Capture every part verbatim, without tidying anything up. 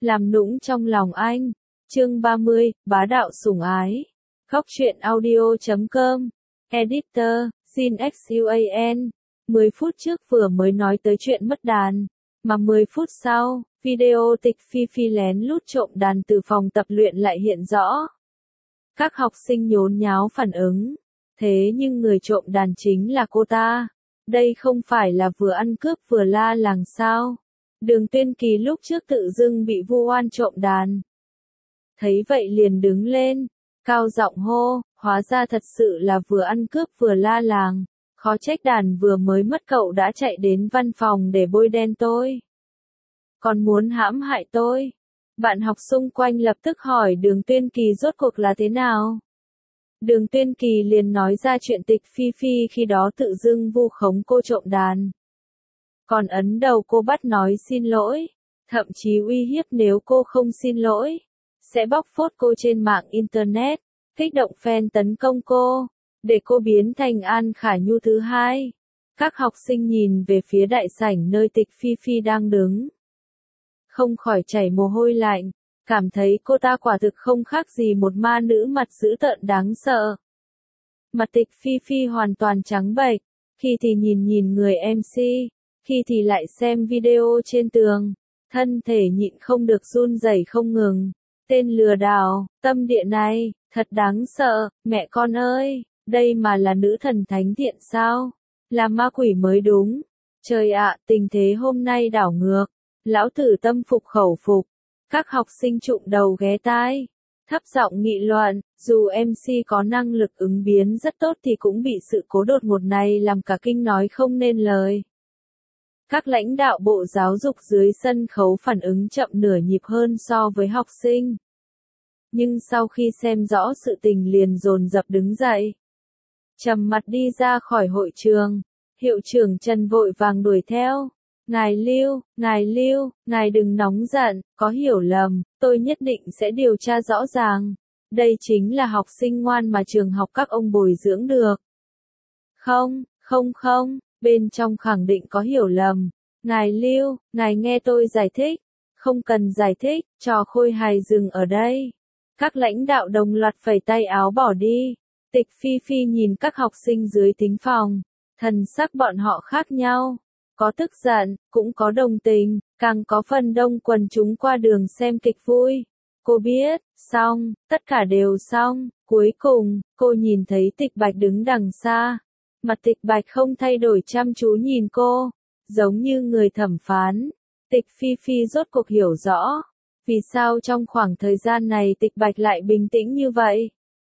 làm nũng trong lòng anh. Chương ba mươi, bá đạo sủng ái. Góc truyện audio chấm com. Editor, Sin Xuan. mười phút trước vừa mới nói tới chuyện mất đàn, mà mười phút sau, video Tịch Phi Phi lén lút trộm đàn từ phòng tập luyện lại hiện rõ. Các học sinh nhốn nháo phản ứng. Thế nhưng người trộm đàn chính là cô ta. Đây không phải là vừa ăn cướp vừa la làng sao? Đường Tuyên Kỳ lúc trước tự dưng bị vu oan trộm đàn. Thấy vậy liền đứng lên, cao giọng hô, hóa ra thật sự là vừa ăn cướp vừa la làng. Khó trách đàn vừa mới mất cậu đã chạy đến văn phòng để bôi đen tôi. Còn muốn hãm hại tôi. Bạn học xung quanh lập tức hỏi Đường Tuyên Kỳ rốt cuộc là thế nào. Đường Tuyên Kỳ liền nói ra chuyện Tịch Phi Phi khi đó tự dưng vu khống cô trộm đàn. Còn ấn đầu cô bắt nói xin lỗi, thậm chí uy hiếp nếu cô không xin lỗi, sẽ bóc phốt cô trên mạng Internet, kích động fan tấn công cô, để cô biến thành An Khả Nhu thứ hai. Các học sinh nhìn về phía đại sảnh nơi Tịch Phi Phi đang đứng. Không khỏi chảy mồ hôi lạnh, cảm thấy cô ta quả thực không khác gì một ma nữ mặt dữ tợn đáng sợ. Mặt Tịch Phi Phi hoàn toàn trắng bệch, khi thì nhìn nhìn người em xê, khi thì lại xem video trên tường, thân thể nhịn không được run rẩy không ngừng. Tên lừa đảo, tâm địa này, thật đáng sợ, mẹ con ơi, đây mà là nữ thần thánh thiện sao? Là ma quỷ mới đúng. Trời ạ, tình thế hôm nay đảo ngược. Lão tử tâm phục khẩu phục. Các học sinh trụm đầu ghé tai, thấp giọng nghị luận, dù em xê có năng lực ứng biến rất tốt thì cũng bị sự cố đột ngột này làm cả kinh nói không nên lời. Các lãnh đạo bộ giáo dục dưới sân khấu phản ứng chậm nửa nhịp hơn so với học sinh. Nhưng sau khi xem rõ sự tình liền dồn dập đứng dậy. Trầm mặt đi ra khỏi hội trường, hiệu trưởng Trần vội vàng đuổi theo. Ngài Lưu, Ngài Lưu, Ngài đừng nóng giận, có hiểu lầm, tôi nhất định sẽ điều tra rõ ràng. Đây chính là học sinh ngoan mà trường học các ông bồi dưỡng được. Không, không không, bên trong khẳng định có hiểu lầm. Ngài Lưu, Ngài nghe tôi giải thích. Không cần giải thích, trò khôi hài dừng ở đây. Các lãnh đạo đồng loạt phẩy tay áo bỏ đi. Tịch Phi Phi nhìn các học sinh dưới thính phòng. Thần sắc bọn họ khác nhau. Có tức giận, cũng có đồng tình, càng có phần đông quần chúng qua đường xem kịch vui. Cô biết, xong, tất cả đều xong, cuối cùng, cô nhìn thấy Tịch Bạch đứng đằng xa. Mặt Tịch Bạch không thay đổi chăm chú nhìn cô, giống như người thẩm phán. Tịch Phi Phi rốt cuộc hiểu rõ, vì sao trong khoảng thời gian này Tịch Bạch lại bình tĩnh như vậy.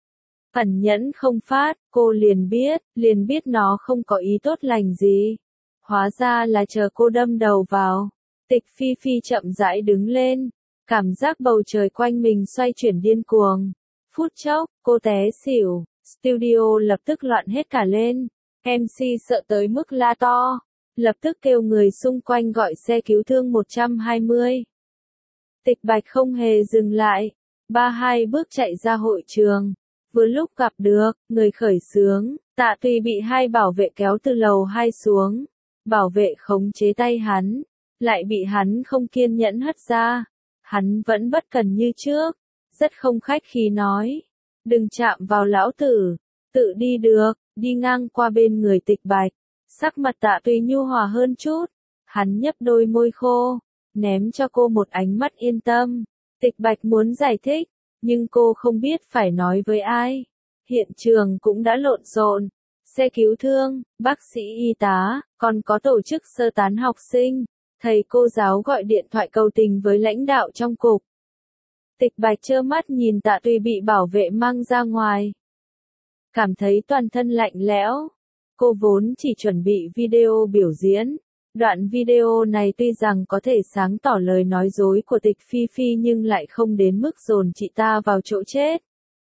Ẩn nhẫn không phát, cô liền biết, liền biết nó không có ý tốt lành gì. Hóa ra là chờ cô đâm đầu vào. Tịch Phi Phi chậm rãi đứng lên, cảm giác bầu trời quanh mình xoay chuyển điên cuồng. Phút chốc, cô té xỉu, studio lập tức loạn hết cả lên. em xê sợ tới mức la to, lập tức kêu người xung quanh gọi xe cứu thương một trăm hai mươi. Tịch Bạch không hề dừng lại, ba hai bước chạy ra hội trường. Vừa lúc gặp được, người khởi xướng, Tạ Tùy bị hai bảo vệ kéo từ lầu hai xuống. Bảo vệ khống chế tay hắn, lại bị hắn không kiên nhẫn hất ra. Hắn vẫn bất cần như trước, rất không khách khí nói. Đừng chạm vào lão tử, tự đi được, đi ngang qua bên người Tịch Bạch. Sắc mặt Tạ Tùy nhu hòa hơn chút, hắn nhấp đôi môi khô, ném cho cô một ánh mắt yên tâm. Tịch Bạch muốn giải thích, nhưng cô không biết phải nói với ai. Hiện trường cũng đã lộn xộn. Xe cứu thương, bác sĩ y tá, còn có tổ chức sơ tán học sinh, thầy cô giáo gọi điện thoại cầu tình với lãnh đạo trong cục. Tịch Bạch trơ mắt nhìn Tạ Tùy bị bảo vệ mang ra ngoài. Cảm thấy toàn thân lạnh lẽo. Cô vốn chỉ chuẩn bị video biểu diễn. Đoạn video này tuy rằng có thể sáng tỏ lời nói dối của Tịch Phi Phi nhưng lại không đến mức dồn chị ta vào chỗ chết.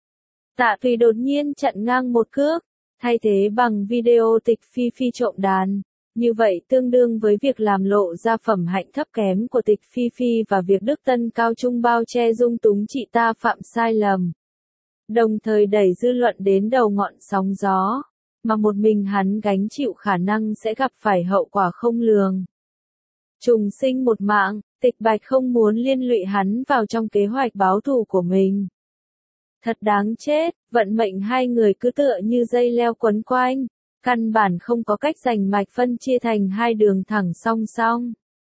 Tạ Tùy đột nhiên chặn ngang một cước. Thay thế bằng video Tịch Phi Phi trộm đàn. Như vậy tương đương với việc làm lộ ra phẩm hạnh thấp kém của Tịch Phi Phi và việc Đức Tân cao trung bao che dung túng chị ta phạm sai lầm. Đồng thời đẩy dư luận đến đầu ngọn sóng gió, mà một mình hắn gánh chịu khả năng sẽ gặp phải hậu quả không lường. Trùng sinh một mạng, Tịch Bạch không muốn liên lụy hắn vào trong kế hoạch báo thù của mình. Thật đáng chết, vận mệnh hai người cứ tựa như dây leo quấn quanh, căn bản không có cách rành mạch phân chia thành hai đường thẳng song song.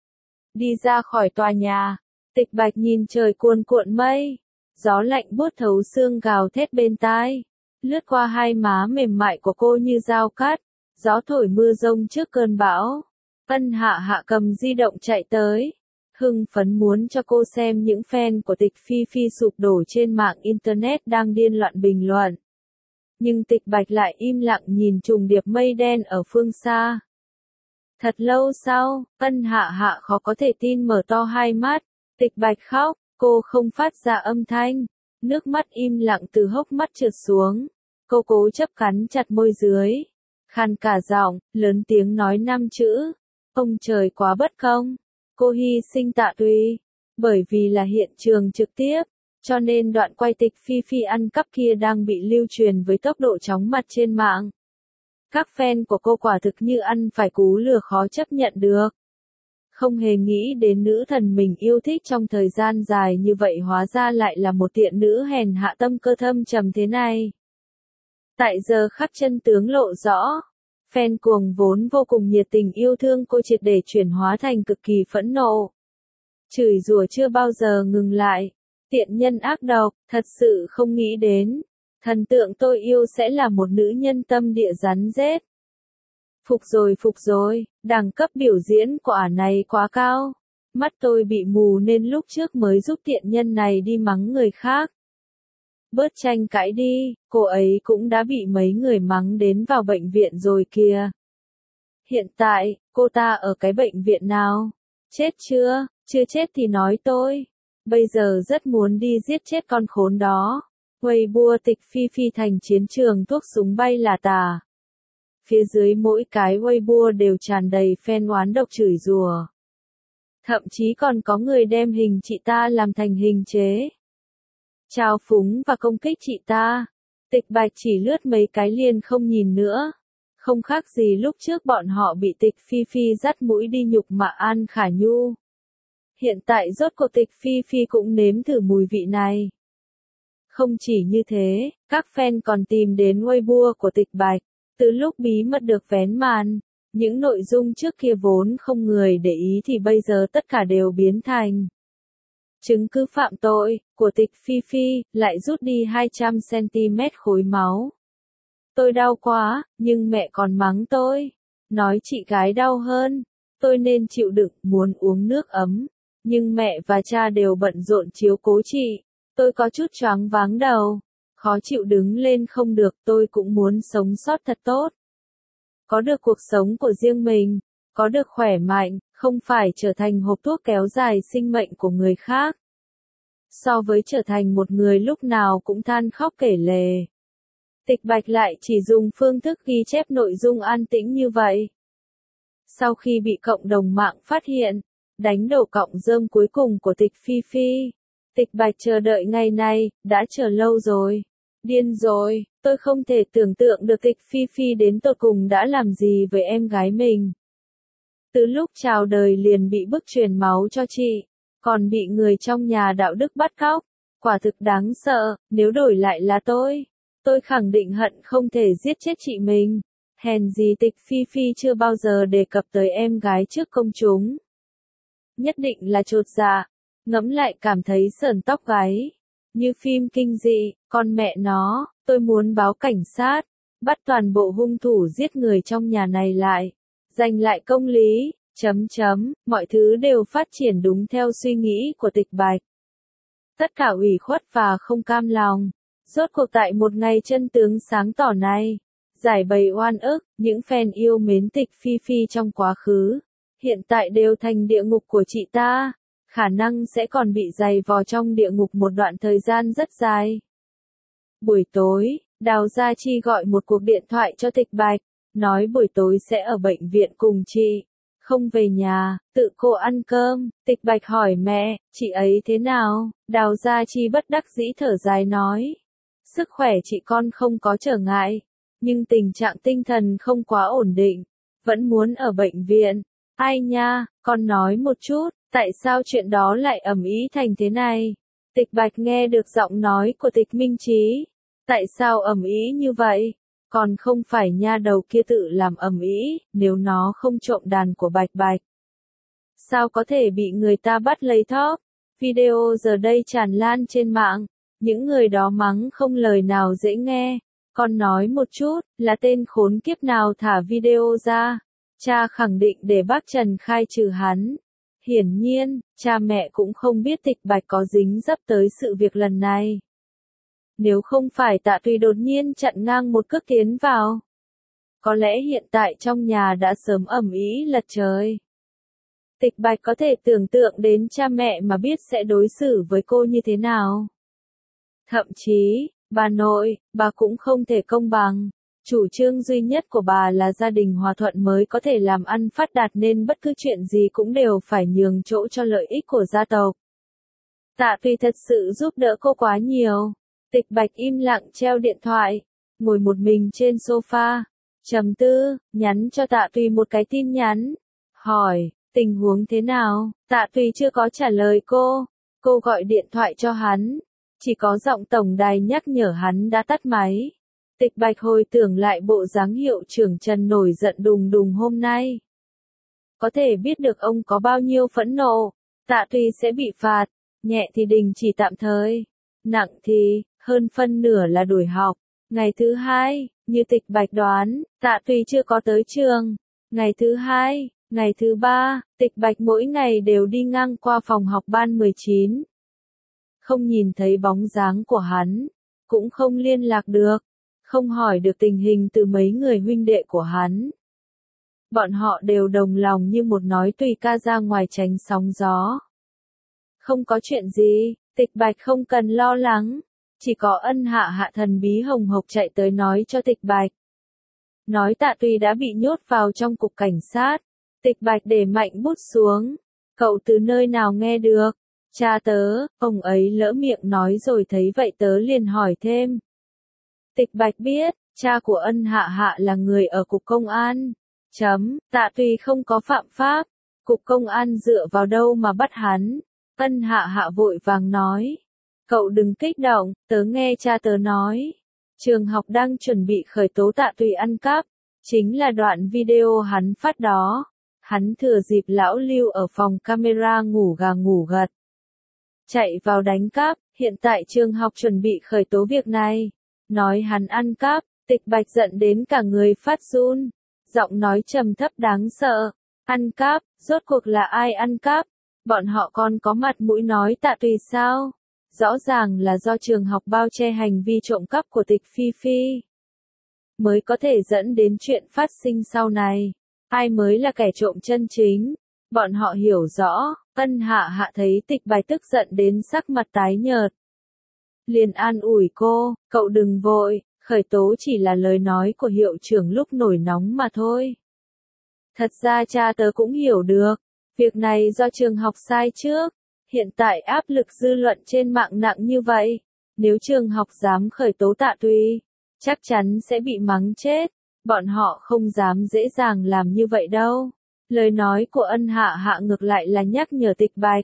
Đi ra khỏi tòa nhà, Tịch Bạch nhìn trời cuồn cuộn mây, gió lạnh buốt thấu xương gào thét bên tai, lướt qua hai má mềm mại của cô như dao cắt, gió thổi mưa rông trước cơn bão. Ân Hạ Hạ cầm di động chạy tới, hưng phấn muốn cho cô xem những fan của Tịch Phi Phi sụp đổ trên mạng internet đang điên loạn bình luận. Nhưng Tịch Bạch lại im lặng nhìn trùng điệp mây đen ở phương xa. Thật lâu sau, Ân Hạ Hạ khó có thể tin mở to hai mắt, Tịch Bạch khóc, cô không phát ra âm thanh, nước mắt im lặng từ hốc mắt trượt xuống, cô cố chấp cắn chặt môi dưới, khàn cả giọng, lớn tiếng nói năm chữ, ông trời quá bất công, cô hy sinh Tạ Tùy, bởi vì là hiện trường trực tiếp, cho nên đoạn quay Tịch Phi Phi ăn cắp kia đang bị lưu truyền với tốc độ chóng mặt trên mạng. Các fan của cô quả thực như ăn phải cú lừa khó chấp nhận được. Không hề nghĩ đến nữ thần mình yêu thích trong thời gian dài như vậy hóa ra lại là một tiện nữ hèn hạ tâm cơ thâm trầm thế này. Tại giờ khắc chân tướng lộ rõ, fan cuồng vốn vô cùng nhiệt tình yêu thương cô triệt để chuyển hóa thành cực kỳ phẫn nộ. Chửi rủa chưa bao giờ ngừng lại, tiện nhân ác độc, thật sự không nghĩ đến, thần tượng tôi yêu sẽ là một nữ nhân tâm địa rắn rết. Phục rồi phục rồi, đẳng cấp biểu diễn của ả này quá cao. Mắt tôi bị mù nên lúc trước mới giúp tiện nhân này đi mắng người khác. Bớt tranh cãi đi, cô ấy cũng đã bị mấy người mắng đến vào bệnh viện rồi kìa. Hiện tại, cô ta ở cái bệnh viện nào? Chết chưa? Chưa chết thì nói tôi. Bây giờ rất muốn đi giết chết con khốn đó. Weibo Tịch Phi Phi thành chiến trường thuốc súng bay là tà. Phía dưới mỗi cái Weibo đều tràn đầy fan oán độc chửi rủa. Thậm chí còn có người đem hình chị ta làm thành hình chế. Trào phúng và công kích chị ta. Tịch Bạch chỉ lướt mấy cái liền không nhìn nữa. Không khác gì lúc trước bọn họ bị Tịch Phi Phi dắt mũi đi nhục mạ An Khả Nhu. Hiện tại rốt cuộc Tịch Phi Phi cũng nếm thử mùi vị này. Không chỉ như thế, các fan còn tìm đến Weibo của Tịch Bạch. Từ lúc bí mật được vén màn, những nội dung trước kia vốn không người để ý thì bây giờ tất cả đều biến thành chứng cứ phạm tội của Tịch Phi Phi, lại rút đi hai trăm xăng ti mét khối máu. Tôi đau quá, nhưng mẹ còn mắng tôi. Nói chị gái đau hơn. Tôi nên chịu đựng, muốn uống nước ấm. Nhưng mẹ và cha đều bận rộn chiếu cố chị. Tôi có chút choáng váng đầu. Khó chịu đứng lên không được, tôi cũng muốn sống sót thật tốt. Có được cuộc sống của riêng mình, có được khỏe mạnh, không phải trở thành hộp thuốc kéo dài sinh mệnh của người khác. So với trở thành một người lúc nào cũng than khóc kể lể. Tịch Bạch lại chỉ dùng phương thức ghi chép nội dung an tĩnh như vậy. Sau khi bị cộng đồng mạng phát hiện, đánh đổ cọng rơm cuối cùng của Tịch Phi Phi. Tịch Bạch chờ đợi ngày này, đã chờ lâu rồi. Điên rồi, tôi không thể tưởng tượng được Tịch Phi Phi đến tột cùng đã làm gì với em gái mình. Từ lúc chào đời liền bị bức truyền máu cho chị, còn bị người trong nhà đạo đức bắt cóc. Quả thực đáng sợ, nếu đổi lại là tôi, tôi khẳng định hận không thể giết chết chị mình. Hèn gì Tịch Phi Phi chưa bao giờ đề cập tới em gái trước công chúng. Nhất định là chột dạ. Ngẫm lại cảm thấy sởn tóc gáy. Như phim kinh dị, con mẹ nó, tôi muốn báo cảnh sát, bắt toàn bộ hung thủ giết người trong nhà này lại, giành lại công lý, chấm chấm, mọi thứ đều phát triển đúng theo suy nghĩ của Tịch Bạch. Tất cả ủy khuất và không cam lòng, rốt cuộc tại một ngày chân tướng sáng tỏ này, giải bày oan ức, những fan yêu mến Tịch Phi Phi trong quá khứ, hiện tại đều thành địa ngục của chị ta. Khả năng sẽ còn bị dày vò trong địa ngục một đoạn thời gian rất dài. Buổi tối, Đào Gia Chi gọi một cuộc điện thoại cho Tịch Bạch, nói buổi tối sẽ ở bệnh viện cùng chị, không về nhà, tự cô ăn cơm. Tịch Bạch hỏi mẹ, chị ấy thế nào? Đào Gia Chi bất đắc dĩ thở dài nói, sức khỏe chị con không có trở ngại, nhưng tình trạng tinh thần không quá ổn định, vẫn muốn ở bệnh viện. Ai nha, con nói một chút. Tại sao chuyện đó lại ầm ĩ thành thế này? Tịch Bạch nghe được giọng nói của Tịch Minh Chí. Tại sao ầm ĩ như vậy? Còn không phải nha đầu kia tự làm ầm ĩ, nếu nó không trộm đàn của Bạch Bạch. Sao có thể bị người ta bắt lấy thóp? Video giờ đây tràn lan trên mạng. Những người đó mắng không lời nào dễ nghe. Con nói một chút, là tên khốn kiếp nào thả video ra. Cha khẳng định để bác Trần khai trừ hắn. Hiển nhiên, cha mẹ cũng không biết Tịch Bạch có dính dấp tới sự việc lần này. Nếu không phải Tạ Tùy đột nhiên chặn ngang một cước tiến vào, có lẽ hiện tại trong nhà đã sớm ầm ĩ lật trời. Tịch Bạch có thể tưởng tượng đến cha mẹ mà biết sẽ đối xử với cô như thế nào. Thậm chí, bà nội, bà cũng không thể công bằng. Chủ trương duy nhất của bà là gia đình hòa thuận mới có thể làm ăn phát đạt nên bất cứ chuyện gì cũng đều phải nhường chỗ cho lợi ích của gia tộc. Tạ Tùy thật sự giúp đỡ cô quá nhiều. Tịch Bạch im lặng treo điện thoại, ngồi một mình trên sofa, trầm tư, nhắn cho Tạ Tùy một cái tin nhắn. Hỏi, tình huống thế nào? Tạ Tùy chưa có trả lời cô. Cô gọi điện thoại cho hắn. Chỉ có giọng tổng đài nhắc nhở hắn đã tắt máy. Tịch Bạch hồi tưởng lại bộ dáng hiệu trưởng Trần nổi giận đùng đùng hôm nay. Có thể biết được ông có bao nhiêu phẫn nộ. Tạ Tùy sẽ bị phạt, nhẹ thì đình chỉ tạm thời, nặng thì, hơn phân nửa là đuổi học. Ngày thứ hai, như Tịch Bạch đoán, Tạ Tùy chưa có tới trường. Ngày thứ hai, ngày thứ ba, Tịch Bạch mỗi ngày đều đi ngang qua phòng học ban mười chín. Không nhìn thấy bóng dáng của hắn, cũng không liên lạc được, không hỏi được tình hình từ mấy người huynh đệ của hắn. Bọn họ đều đồng lòng như một nói Tùy ca ra ngoài tránh sóng gió. Không có chuyện gì, Tịch Bạch không cần lo lắng, chỉ có Ân Hạ Hạ thần bí hồng hộc chạy tới nói cho Tịch Bạch. Nói Tạ Tùy đã bị nhốt vào trong cục cảnh sát. Tịch Bạch để mạnh bút xuống. Cậu từ nơi nào nghe được? Cha tớ, ông ấy lỡ miệng nói rồi thấy vậy tớ liền hỏi thêm. Tịch Bạch biết, cha của Ân Hạ Hạ là người ở cục công an. Chấm, Tạ Tùy không có phạm pháp. Cục công an dựa vào đâu mà bắt hắn? Ân Hạ Hạ vội vàng nói. Cậu đừng kích động, tớ nghe cha tớ nói. Trường học đang chuẩn bị khởi tố Tạ Tùy ăn cắp. Chính là đoạn video hắn phát đó. Hắn thừa dịp lão Lưu ở phòng camera ngủ gà ngủ gật. Chạy vào đánh cắp, hiện tại trường học chuẩn bị khởi tố việc này. Nói hắn ăn cắp, Tịch Bạch giận đến cả người phát run. Giọng nói trầm thấp đáng sợ. Ăn cắp, rốt cuộc là ai ăn cắp? Bọn họ còn có mặt mũi nói Tạ Tùy sao? Rõ ràng là do trường học bao che hành vi trộm cắp của Tịch Phi Phi. Mới có thể dẫn đến chuyện phát sinh sau này. Ai mới là kẻ trộm chân chính? Bọn họ hiểu rõ. Ân Hạ Hạ thấy Tịch Bạch tức giận đến sắc mặt tái nhợt. Liền an ủi cô, cậu đừng vội, khởi tố chỉ là lời nói của hiệu trưởng lúc nổi nóng mà thôi. Thật ra cha tớ cũng hiểu được, việc này do trường học sai trước, hiện tại áp lực dư luận trên mạng nặng như vậy, nếu trường học dám khởi tố Tạ Tùy, chắc chắn sẽ bị mắng chết, bọn họ không dám dễ dàng làm như vậy đâu. Lời nói của Ân Hạ Hạ ngược lại là nhắc nhở Tịch Bạch.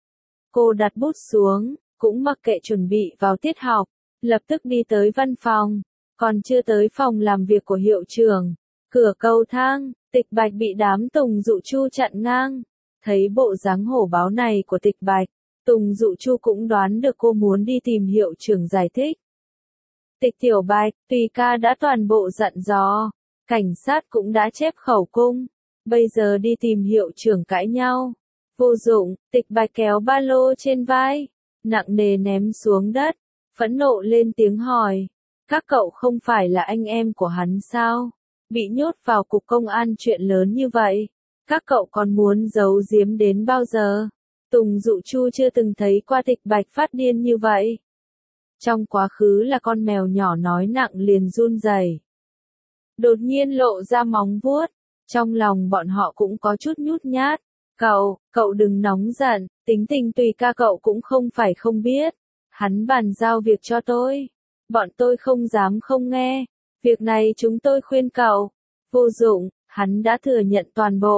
Cô đặt bút xuống, cũng mặc kệ chuẩn bị vào tiết học, lập tức đi tới văn phòng, còn chưa tới phòng làm việc của hiệu trưởng. Cửa cầu thang, Tịch Bạch bị đám Tùng Dụ Chu chặn ngang. Thấy bộ dáng hổ báo này của Tịch Bạch, Tùng Dụ Chu cũng đoán được cô muốn đi tìm hiệu trưởng giải thích. Tịch Tiểu Bạch, Tùy ca đã toàn bộ dặn dò, cảnh sát cũng đã chép khẩu cung. Bây giờ đi tìm hiệu trưởng cãi nhau. Vô dụng, Tịch Bạch kéo ba lô trên vai, nặng nề ném xuống đất, phẫn nộ lên tiếng hỏi. Các cậu không phải là anh em của hắn sao? Bị nhốt vào cục công an chuyện lớn như vậy. Các cậu còn muốn giấu giếm đến bao giờ? Tùng Dụ Chu chưa từng thấy qua Tịch Bạch phát điên như vậy. Trong quá khứ là con mèo nhỏ nói nặng liền run rẩy. Đột nhiên lộ ra móng vuốt. Trong lòng bọn họ cũng có chút nhút nhát. Cậu, cậu đừng nóng giận, tính tình Tùy ca cậu cũng không phải không biết. Hắn bàn giao việc cho tôi. Bọn tôi không dám không nghe. Việc này chúng tôi khuyên cậu. Vô dụng, hắn đã thừa nhận toàn bộ.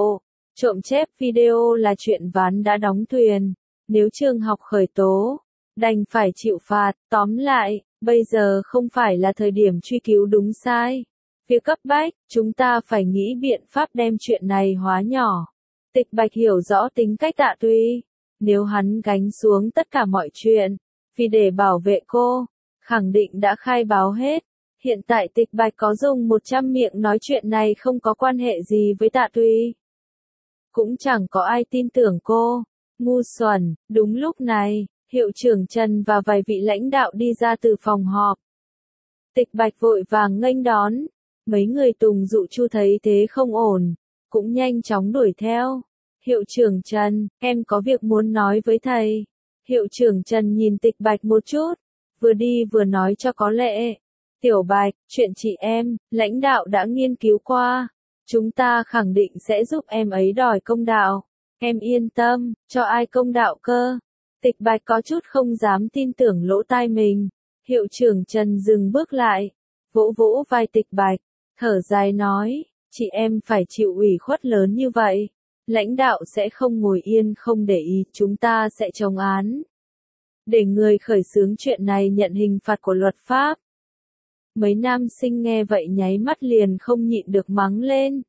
Trộm chép video là chuyện ván đã đóng thuyền. Nếu trường học khởi tố, đành phải chịu phạt. Tóm lại, bây giờ không phải là thời điểm truy cứu đúng sai. Việc cấp bách, chúng ta phải nghĩ biện pháp đem chuyện này hóa nhỏ. Tịch Bạch hiểu rõ tính cách Tạ Tuy. Nếu hắn gánh xuống tất cả mọi chuyện, vì để bảo vệ cô, khẳng định đã khai báo hết. Hiện tại Tịch Bạch có dùng một trăm miệng nói chuyện này không có quan hệ gì với Tạ Tuy. Cũng chẳng có ai tin tưởng cô. Ngu xuẩn. Đúng lúc này, hiệu trưởng Trần và vài vị lãnh đạo đi ra từ phòng họp. Tịch Bạch vội vàng nghênh đón. Mấy người Tùng Dụ Chu thấy thế không ổn, cũng nhanh chóng đuổi theo. Hiệu trưởng Trần, em có việc muốn nói với thầy. Hiệu trưởng Trần nhìn Tịch Bạch một chút, vừa đi vừa nói cho có lệ. Tiểu Bạch, chuyện chị em, lãnh đạo đã nghiên cứu qua. Chúng ta khẳng định sẽ giúp em ấy đòi công đạo. Em yên tâm, cho ai công đạo cơ. Tịch Bạch có chút không dám tin tưởng lỗ tai mình. Hiệu trưởng Trần dừng bước lại, vỗ vỗ vai Tịch Bạch, thở dài nói, chị em phải chịu ủy khuất lớn như vậy. Lãnh đạo sẽ không ngồi yên không để ý, chúng ta sẽ chống án. Để người khởi xướng chuyện này nhận hình phạt của luật pháp. Mấy nam sinh nghe vậy nháy mắt liền không nhịn được mắng lên.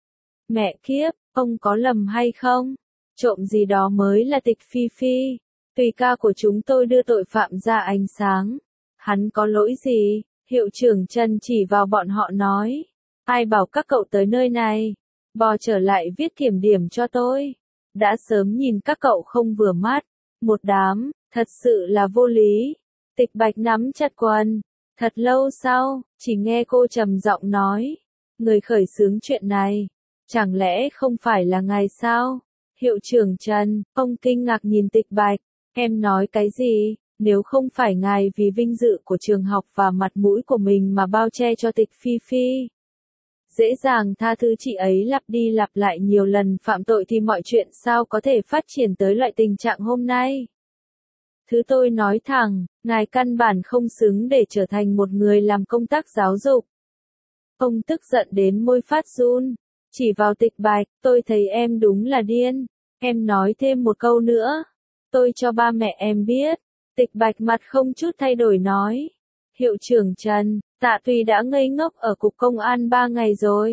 Mẹ kiếp, ông có lầm hay không? Trộm gì đó mới là Tịch Phi Phi. Tùy ca của chúng tôi đưa tội phạm ra ánh sáng. Hắn có lỗi gì? Hiệu trưởng Trần chỉ vào bọn họ nói. Ai bảo các cậu tới nơi này? Bò trở lại viết kiểm điểm cho tôi. Đã sớm nhìn các cậu không vừa mắt. Một đám, thật sự là vô lý. Tịch Bạch nắm chặt quần. Thật lâu sau, chỉ nghe cô trầm giọng nói. Người khởi xướng chuyện này, chẳng lẽ không phải là ngài sao? Hiệu trưởng Trần, ông kinh ngạc nhìn Tịch Bạch. Em nói cái gì? Nếu không phải ngài vì vinh dự của trường học và mặt mũi của mình mà bao che cho Tịch Phi Phi, dễ dàng tha thứ chị ấy lặp đi lặp lại nhiều lần phạm tội thì mọi chuyện sao có thể phát triển tới loại tình trạng hôm nay? Thứ tôi nói thẳng, ngài căn bản không xứng để trở thành một người làm công tác giáo dục. Ông tức giận đến môi phát run, chỉ vào Tịch Bạch, tôi thấy em đúng là điên. Em nói thêm một câu nữa, tôi cho ba mẹ em biết. Tịch Bạch mặt không chút thay đổi nói. Hiệu trưởng Trần, Tạ Tùy đã ngây ngốc ở cục công an ba ngày rồi.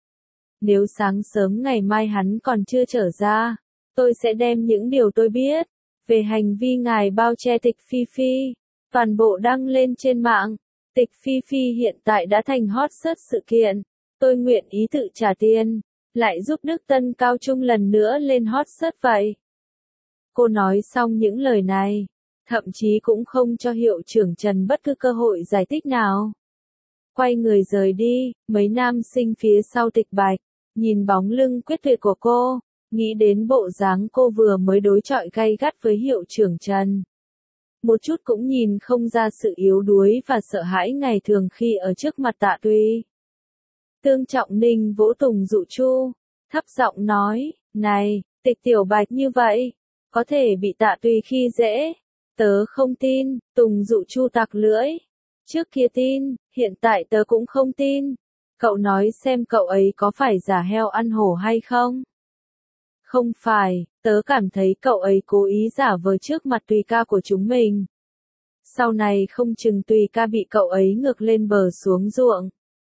Nếu sáng sớm ngày mai hắn còn chưa trở ra, tôi sẽ đem những điều tôi biết về hành vi ngài bao che Tịch Phi Phi, toàn bộ đăng lên trên mạng. Tịch Phi Phi hiện tại đã thành hot search sự kiện. Tôi nguyện ý tự trả tiền, lại giúp Đức Tân Cao Trung lần nữa lên hot search vậy. Cô nói xong những lời này, thậm chí cũng không cho hiệu trưởng Trần bất cứ cơ hội giải thích nào. Quay người rời đi, mấy nam sinh phía sau Tịch Bạch, nhìn bóng lưng quyết tuyệt của cô, nghĩ đến bộ dáng cô vừa mới đối chọi gay gắt với hiệu trưởng Trần. Một chút cũng nhìn không ra sự yếu đuối và sợ hãi ngày thường khi ở trước mặt Tạ Tuy. Tương Trọng Ninh vỗ Tùng Dụ Chu, thấp giọng nói, này, Tịch Tiểu Bạch như vậy, có thể bị Tạ Tuy khi dễ. Tớ không tin, Tùng Dụ Chu tặc lưỡi. Trước kia tin, hiện tại tớ cũng không tin. Cậu nói xem cậu ấy có phải giả heo ăn hổ hay không? Không phải, tớ cảm thấy cậu ấy cố ý giả vờ trước mặt Tùy ca của chúng mình. Sau này không chừng Tùy ca bị cậu ấy ngược lên bờ xuống ruộng.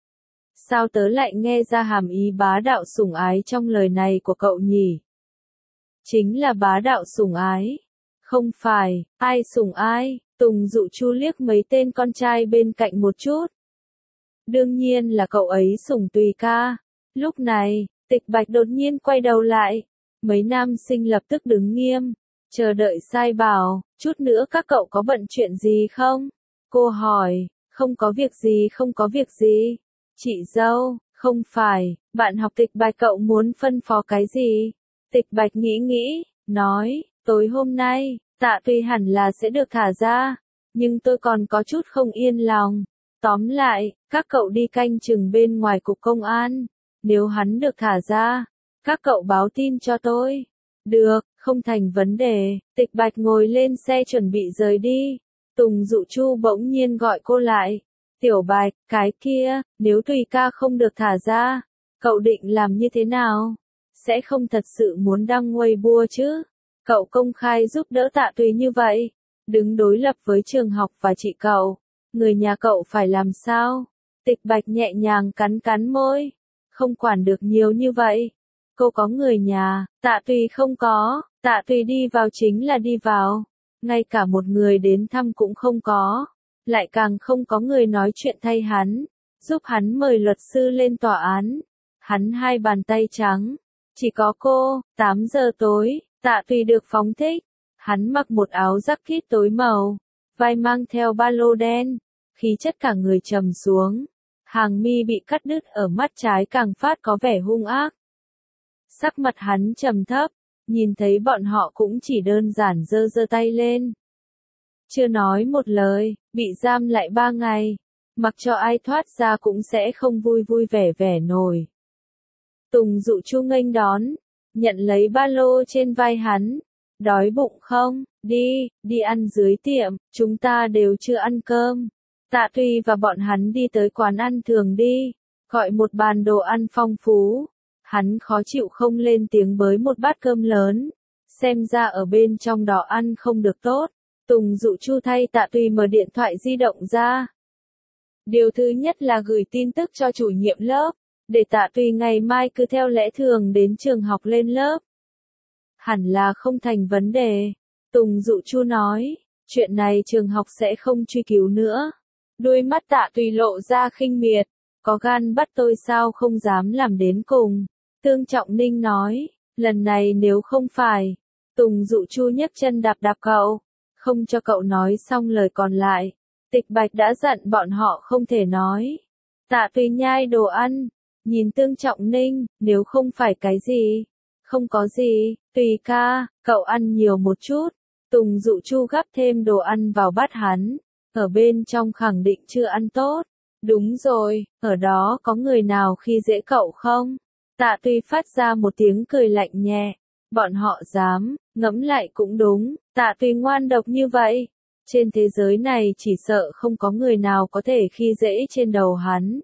Sao tớ lại nghe ra hàm ý bá đạo sủng ái trong lời này của cậu nhỉ? Chính là bá đạo sủng ái. Không phải, ai sủng ai? Tùng Dụ Chu liếc mấy tên con trai bên cạnh một chút. Đương nhiên là cậu ấy sủng Tùy ca. Lúc này, Tịch Bạch đột nhiên quay đầu lại. Mấy nam sinh lập tức đứng nghiêm, chờ đợi sai bảo, chút nữa các cậu có bận chuyện gì không? Cô hỏi, không có việc gì không có việc gì. Chị dâu, không phải, bạn học Tịch Bạch cậu muốn phân phó cái gì? Tịch Bạch nghĩ nghĩ, nói, tối hôm nay, Tạ Tuy hẳn là sẽ được thả ra, nhưng tôi còn có chút không yên lòng. Tóm lại, các cậu đi canh chừng bên ngoài cục công an, nếu hắn được thả ra, các cậu báo tin cho tôi. Được, không thành vấn đề. Tịch Bạch ngồi lên xe chuẩn bị rời đi. Tùng Dụ Chu bỗng nhiên gọi cô lại. Tiểu Bạch, cái kia, nếu Tùy ca không được thả ra, cậu định làm như thế nào? sẽ không thật sự muốn đăng Weibo chứ. Cậu công khai giúp đỡ Tạ Tùy như vậy, đứng đối lập với trường học và chị cậu, người nhà cậu phải làm sao? Tịch Bạch nhẹ nhàng cắn cắn môi, không quản được nhiều như vậy. Cô có người nhà, Tạ Tùy không có, Tạ Tùy đi vào chính là đi vào, ngay cả một người đến thăm cũng không có, lại càng không có người nói chuyện thay hắn, giúp hắn mời luật sư lên tòa án. Hắn hai bàn tay trắng, chỉ có cô. Tám giờ tối, Tạ Tùy được phóng thích. Hắn mặc một áo jacket tối màu, vai mang theo ba lô đen, khí chất cả người trầm xuống. Hàng mi bị cắt đứt ở mắt trái càng phát có vẻ hung ác. Sắc mặt hắn trầm thấp, nhìn thấy bọn họ cũng chỉ đơn giản giơ giơ tay lên. Chưa nói một lời, bị giam lại ba ngày, mặc cho ai thoát ra cũng sẽ không vui vui vẻ vẻ nổi. Tùng Dụ Chu nghênh đón, nhận lấy ba lô trên vai hắn. Đói bụng không? Đi, đi ăn dưới tiệm, chúng ta đều chưa ăn cơm. Tạ Tùy và bọn hắn đi tới quán ăn thường đi, gọi một bàn đồ ăn phong phú. Hắn khó chịu không lên tiếng bới một bát cơm lớn, xem ra ở bên trong đó ăn không được tốt. Tùng Dụ Chu thay Tạ Tùy mở điện thoại di động ra. Điều thứ nhất là gửi tin tức cho chủ nhiệm lớp, để Tạ Tùy ngày mai cứ theo lẽ thường đến trường học lên lớp. Hẳn là không thành vấn đề. Tùng Dụ Chu nói, chuyện này trường học sẽ không truy cứu nữa. Đôi mắt Tạ Tùy lộ ra khinh miệt, có gan bắt tôi sao không dám làm đến cùng. Tương Trọng Ninh nói, lần này nếu không phải. Tùng Dụ Chu nhấc chân đạp đạp cậu, không cho cậu nói xong lời còn lại. Tịch Bạch đã dặn bọn họ không thể nói. Tạ Tùy nhai đồ ăn, nhìn Tương Trọng Ninh, nếu không phải cái gì. Không có gì, Tùy ca, cậu ăn nhiều một chút. Tùng Dụ Chu gắp thêm đồ ăn vào bát hắn, ở bên trong khẳng định chưa ăn tốt. Đúng rồi, ở đó có người nào khi dễ cậu không? Tạ Tùy phát ra một tiếng cười lạnh nhẹ. Bọn họ dám, ngẫm lại cũng đúng, Tạ Tùy ngoan độc như vậy. Trên thế giới này chỉ sợ không có người nào có thể khi dễ trên đầu hắn.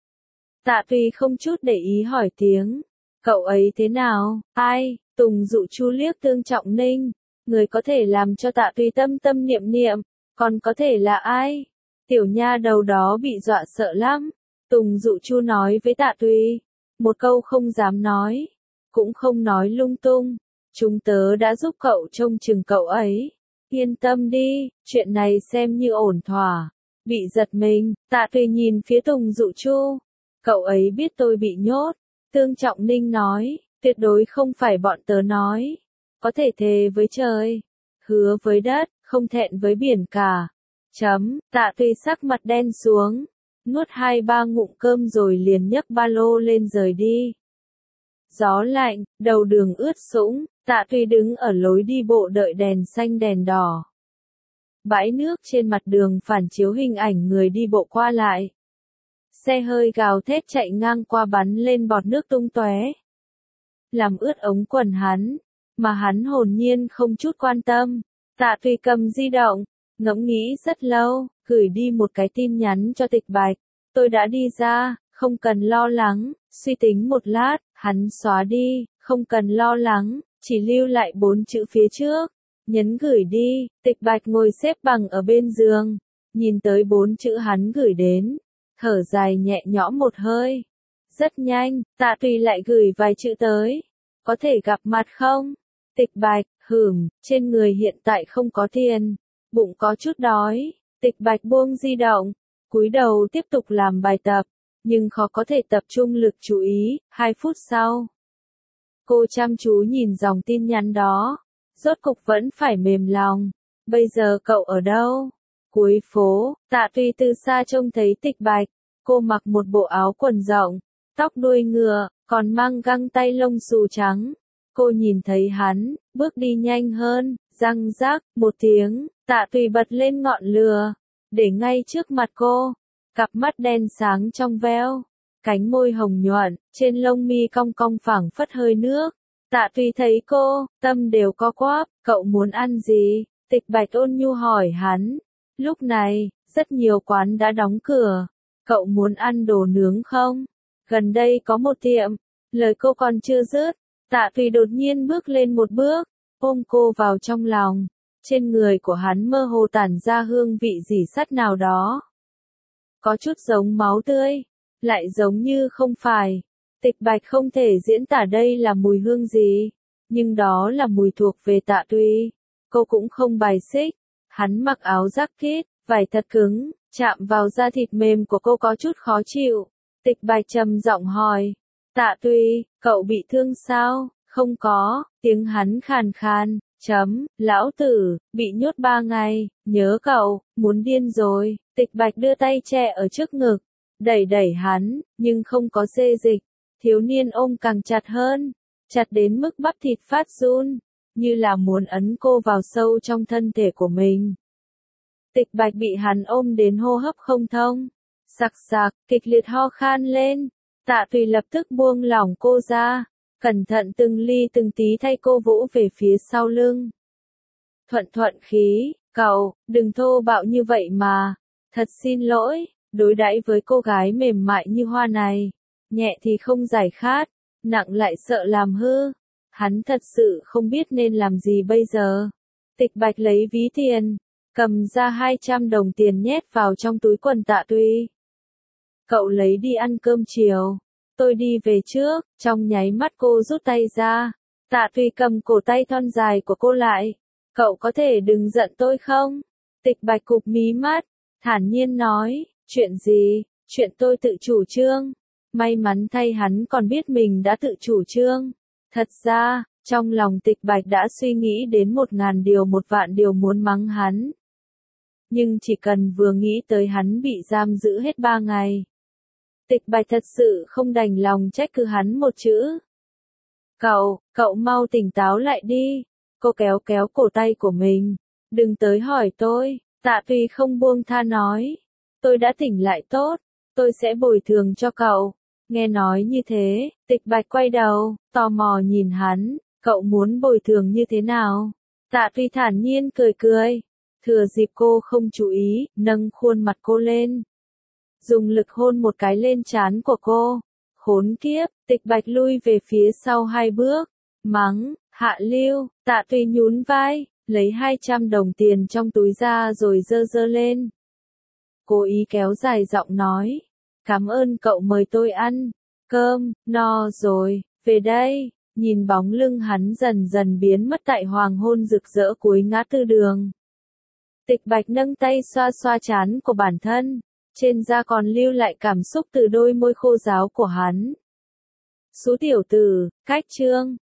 Tạ Tùy không chút để ý hỏi tiếng. Cậu ấy thế nào? Ai? Tùng Dụ Chu liếc Tương Trọng Ninh. Người có thể làm cho Tạ Tùy tâm tâm niệm niệm, còn có thể là ai? Tiểu nha đầu đó bị dọa sợ lắm. Tùng Dụ Chu nói với Tạ Tùy. Một câu không dám nói. Cũng không nói lung tung. Chúng tớ đã giúp cậu trông chừng cậu ấy. Yên tâm đi, chuyện này xem như ổn thỏa. Bị giật mình, Tạ Tùy nhìn phía Tùng Dụ Chu. Cậu ấy biết tôi bị nhốt. Tương Trọng Ninh nói, tuyệt đối không phải bọn tớ nói. Có thể thề với trời, hứa với đất, không thẹn với biển cả. Chấm, Tạ Tùy sắc mặt đen xuống, nuốt hai ba ngụm cơm rồi liền nhấc ba lô lên rời đi. Gió lạnh, đầu đường ướt sũng, Tạ Tùy đứng ở lối đi bộ đợi đèn xanh đèn đỏ. Bãi nước trên mặt đường phản chiếu hình ảnh người đi bộ qua lại. Xe hơi gào thét chạy ngang qua bắn lên bọt nước tung tóe, làm ướt ống quần hắn, mà hắn hồn nhiên không chút quan tâm. Tạ Tùy cầm di động, ngẫm nghĩ rất lâu, gửi đi một cái tin nhắn cho Tịch Bạch. Tôi đã đi ra, không cần lo lắng. Suy tính một lát, hắn xóa đi, không cần lo lắng, chỉ lưu lại bốn chữ phía trước. Nhấn gửi đi. Tịch Bạch ngồi xếp bằng ở bên giường, nhìn tới bốn chữ hắn gửi đến, thở dài nhẹ nhõm một hơi. Rất nhanh, Tạ Tùy lại gửi vài chữ tới. Có thể gặp mặt không? Tịch Bạch, hửm, trên người hiện tại không có tiền, bụng có chút đói. Tịch Bạch buông di động, cúi đầu tiếp tục làm bài tập, nhưng khó có thể tập trung lực chú ý. Hai phút sau, cô chăm chú nhìn dòng tin nhắn đó, rốt cục vẫn phải mềm lòng. Bây giờ cậu ở đâu? Cuối phố. Tạ Tùy từ xa trông thấy Tịch Bạch, cô mặc một bộ áo quần rộng, tóc đuôi ngựa, còn mang găng tay lông xù trắng. Cô nhìn thấy hắn, bước đi nhanh hơn, răng rác, một tiếng, Tạ Tùy bật lên ngọn lửa, để ngay trước mặt cô. Cặp mắt đen sáng trong veo, cánh môi hồng nhuận, trên lông mi cong cong phảng phất hơi nước. Tạ Tùy thấy cô, tâm đều co quắp. Cậu muốn ăn gì? Tịch Bạch ôn nhu hỏi hắn. Lúc này, rất nhiều quán đã đóng cửa. Cậu muốn ăn đồ nướng không? Gần đây có một tiệm. Lời cô còn chưa dứt, Tạ Tùy đột nhiên bước lên một bước, ôm cô vào trong lòng. Trên người của hắn mơ hồ tản ra hương vị rỉ sắt nào đó. Có chút giống máu tươi, lại giống như không phải. Tịch Bạch không thể diễn tả đây là mùi hương gì, nhưng đó là mùi thuộc về Tạ Tùy. Cô cũng không bài xích. Hắn mặc áo jacket, vải thật cứng, chạm vào da thịt mềm của cô có chút khó chịu. Tịch Bạch trầm giọng hỏi, Tạ Tùy, cậu bị thương sao? Không có, tiếng hắn khàn khàn, chấm, lão tử, bị nhốt ba ngày, nhớ cậu, muốn điên rồi. Tịch Bạch đưa tay che ở trước ngực, đẩy đẩy hắn, nhưng không có xê dịch. Thiếu niên ôm càng chặt hơn, chặt đến mức bắp thịt phát run, như là muốn ấn cô vào sâu trong thân thể của mình. Tịch Bạch bị hắn ôm đến hô hấp không thông, sặc sặc, kịch liệt ho khan lên. Tạ Tùy lập tức buông lỏng cô ra, cẩn thận từng ly từng tí thay cô vỗ về phía sau lưng. Thuận thuận khí, cậu, đừng thô bạo như vậy mà, thật xin lỗi, đối đãi với cô gái mềm mại như hoa này, nhẹ thì không giải khát, nặng lại sợ làm hư. Hắn thật sự không biết nên làm gì bây giờ. Tịch Bạch lấy ví tiền, cầm ra hai trăm đồng tiền nhét vào trong túi quần Tạ Tùy. Cậu lấy đi ăn cơm chiều, tôi đi về trước. Trong nháy mắt cô rút tay ra, Tạ Tùy cầm cổ tay thon dài của cô lại. Cậu có thể đừng giận tôi không? Tịch Bạch cụp mí mắt, thản nhiên nói, chuyện gì? Chuyện tôi tự chủ trương. May mắn thay hắn còn biết mình đã tự chủ trương. Thật ra, trong lòng Tịch Bạch đã suy nghĩ đến một ngàn điều một vạn điều muốn mắng hắn. Nhưng chỉ cần vừa nghĩ tới hắn bị giam giữ hết ba ngày, Tịch Bạch thật sự không đành lòng trách cứ hắn một chữ. Cậu, cậu mau tỉnh táo lại đi. Cô kéo kéo cổ tay của mình. Đừng tới hỏi tôi. Tạ Tùy không buông tha nói. Tôi đã tỉnh lại tốt. Tôi sẽ bồi thường cho cậu. Nghe nói như thế, Tịch Bạch quay đầu, tò mò nhìn hắn. Cậu muốn bồi thường như thế nào? Tạ Tùy thản nhiên cười cười. Thừa dịp cô không chú ý, nâng khuôn mặt cô lên. Dùng lực hôn một cái lên trán của cô. Khốn kiếp, Tịch Bạch lui về phía sau hai bước. Mắng, hạ lưu. Tạ Tùy nhún vai, lấy hai trăm đồng tiền trong túi ra rồi giơ giơ lên. Cố ý kéo dài giọng nói. Cảm ơn cậu mời tôi ăn cơm, no rồi, về đây. Nhìn bóng lưng hắn dần dần biến mất tại hoàng hôn rực rỡ cuối ngã tư đường. Tịch Bạch nâng tay xoa xoa trán của bản thân. Trên da còn lưu lại cảm xúc từ đôi môi khô ráo của hắn. Số tiểu tử, cách chương.